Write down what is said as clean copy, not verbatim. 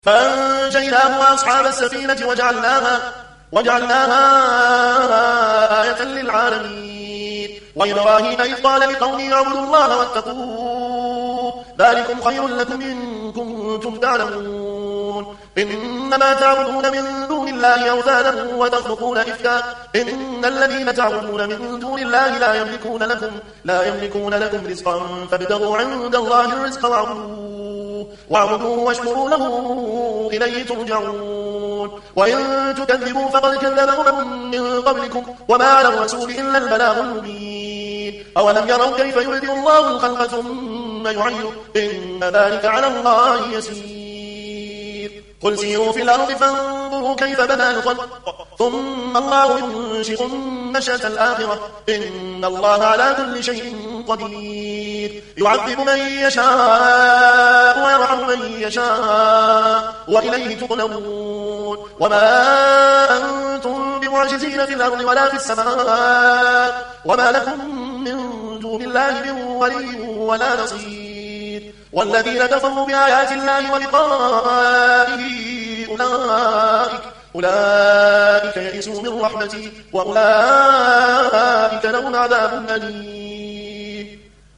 فأنجيناه وأصحاب السفينة وجعلناها آية للعالمين. وإبراهيم إذ قال لقومه اعبدوا الله واتقوه ذلكم خير لكم إن كنتم تعلمون. إنما تعبدون من دون الله أوثانا وتخلقون إفكا إن الذين تعبدون من دون الله لا يملكون لكم رزقا فابتغوا عند الله الرزق واعبدوه واشكروا له إليه ترجعون. وإن تكذبوا فقد كذب أمم من قبلكم وما على الرسول إلا البلاغ المبين. أولم يروا كيف يبدئ الله الخلق ثم يعيده إن ذلك على الله يسير. قل سيروا في الأرض فانظروا كيف بدأ الخلق ثم الله ينشئ النشأة الآخرة إن الله على كل شيء قدير. يعذب من يشاء ويرحم من يشاء وإليه تقلبون. وما أنتم بمعجزين في الأرض ولا في السماء وما لكم من دون الله من ولي ولا نصير. والذين كفروا بآيات الله ولقائه أولئك يئسوا من رحمتي وأولئك لهم عذاب أليم.